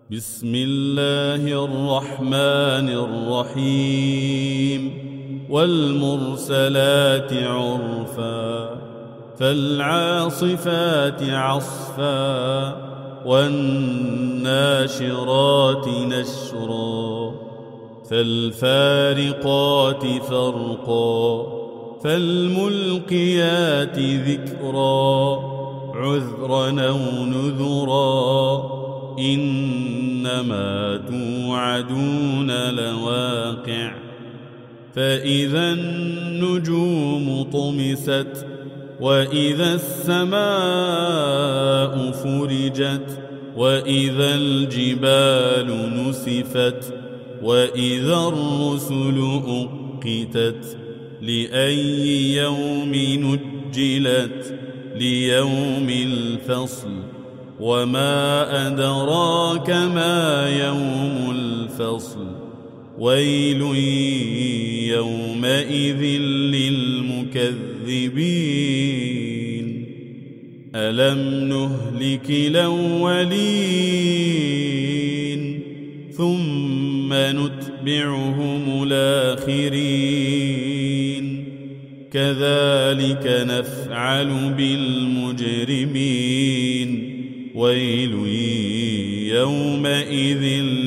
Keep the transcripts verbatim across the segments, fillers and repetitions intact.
بسم الله الرحمن الرحيم والمرسلات عرفا فالعاصفات عصفا والناشرات نشرا فالفارقات فرقا فالملقيات ذكرا عذرا أو نذرا إنما توعدون لواقع فإذا النجوم طمست وإذا السماء فرجت وإذا الجبال نسفت وإذا الرسل أقتت لأي يوم نجلت ليوم الفصل وما أدراك ما يوم الفصل ويل يومئذ للمكذبين ألم نهلك الأولين ثم نتبعهم الآخرين كذلك نفعل بالمجرمين ويل يومئذ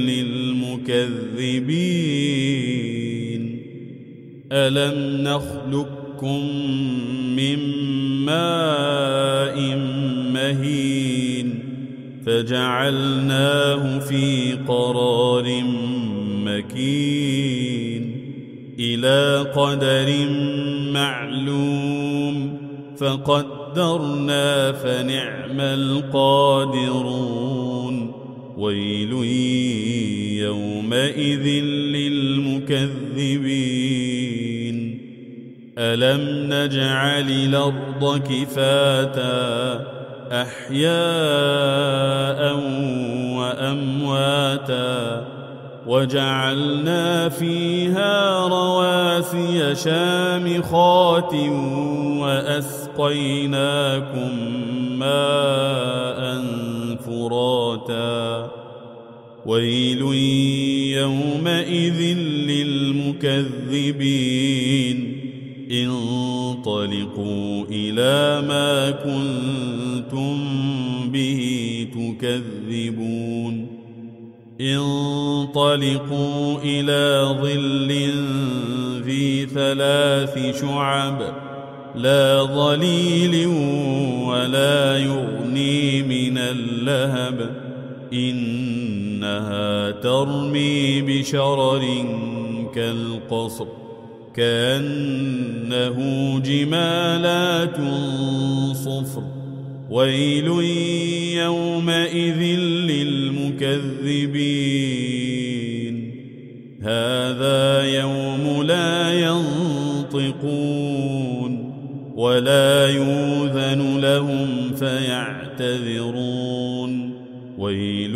للمكذبين ألم نخلقكم من ماء مهين فجعلناه في قرار مكين إلى قدر معلوم فقدرنا فنعم القادرون ويل يومئذ للمكذبين ألم نجعل الأرض كفاتا أحياء وأمواتا وجعلنا فيها رواسي شامخات وأسقيناكم ماء فراتا ويل يومئذ للمكذبين انطلقوا إلى ما كنتم به تكذبون انطلقوا إلى ظل ذي ثلاث شعب لا ظليل ولا يغني من اللهب إنها ترمي بشرر كالقصر كأنه جمالات صفر ويل يومئذ للمكذبين هذا يوم لا ينطقون ولا يؤذن لهم فيعتذرون ويل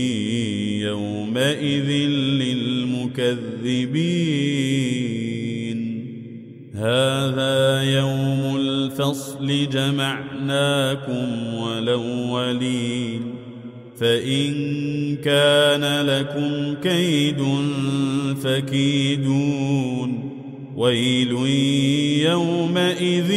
يومئذ للمكذبين هذا يوم الفصل جمعناكم والأولين فإن كان لكم كيد فكيدون ويل يومئذ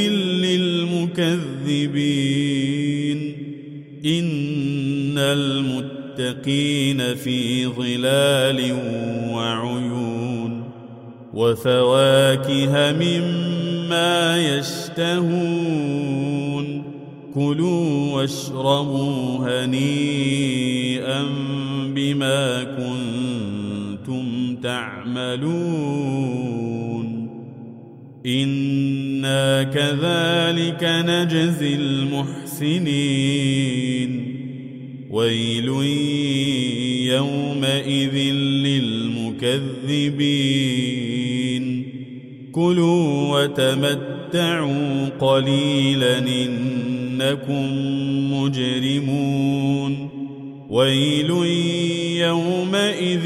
للمكذبين إن المتقين في ظلال وعيون وفواكه مما يشتهون كلوا واشربوا هنيئا بما كنتم تعملون إنا كذلك نجزي المحسنين ويل يومئذ للمكذبين كلوا وتمتعوا قليلا إنكم مجرمون ويل يومئذ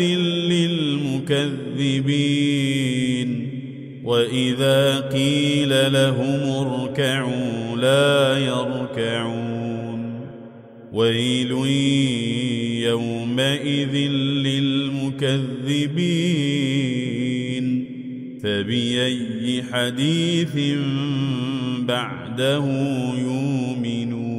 للمكذبين وإذا قيل لهم اركعوا لا يركعون ويل يومئذ للمكذبين فبأي حديث بعده يؤمنون